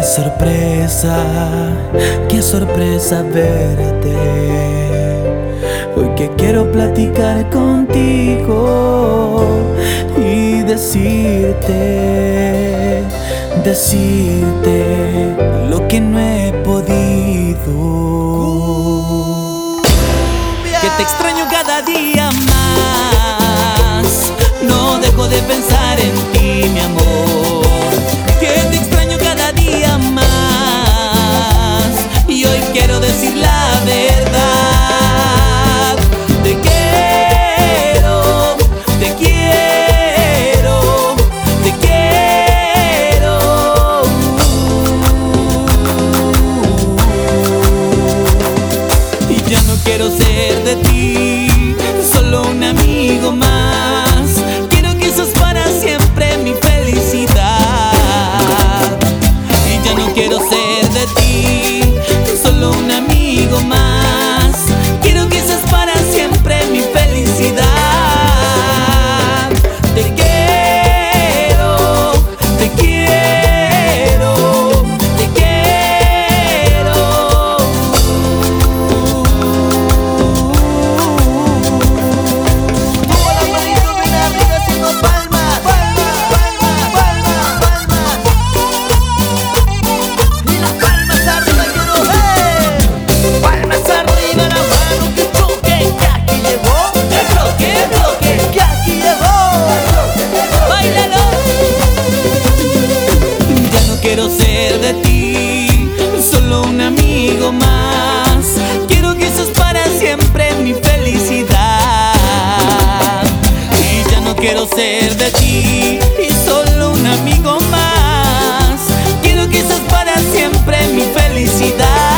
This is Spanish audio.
Qué sorpresa verte hoy que quiero platicar contigo y decirte lo que no he podido. Que te extraño cada día más, no dejo de pensar en ti, mi amor. Que te extraño cada día más y hoy quiero decir la verdad. Te quiero, te quiero, te quiero. Y ya no quiero ser de ti solo un amigo más. Quiero que seas para siempre mi felicidad. Y ya no quiero ser de ti solo un amigo más. Quiero que seas para siempre mi felicidad. Te quiero, te quiero, te quiero. Todas las manitos bien arriba haciendo palmas, palmas, palmas, palmas, palmas. Y las palmas arriba quiero ver. Palmas arriba, la mano que choque, que aquí llegó. El bloque, que aquí llegó. ¡Báilalo! Ya no quiero ser de ti solo un amigo más. Quiero que seas para siempre mi felicidad. Y ya no quiero ser de ti y solo un amigo más. Quiero que seas para siempre mi felicidad.